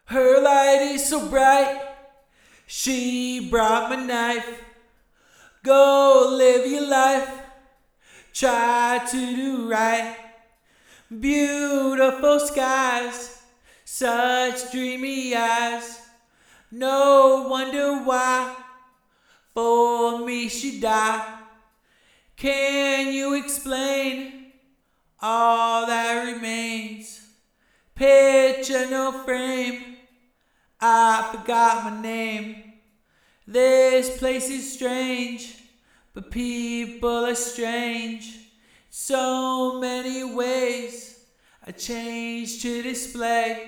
Her light is so bright, she brought my knife. Go live your life, try to do right. Beautiful skies, such dreamy eyes. No wonder why for me she died. Can you explain all that remains? Picture no frame, I forgot my name. This place is strange, but people are strange. So many ways I change to display.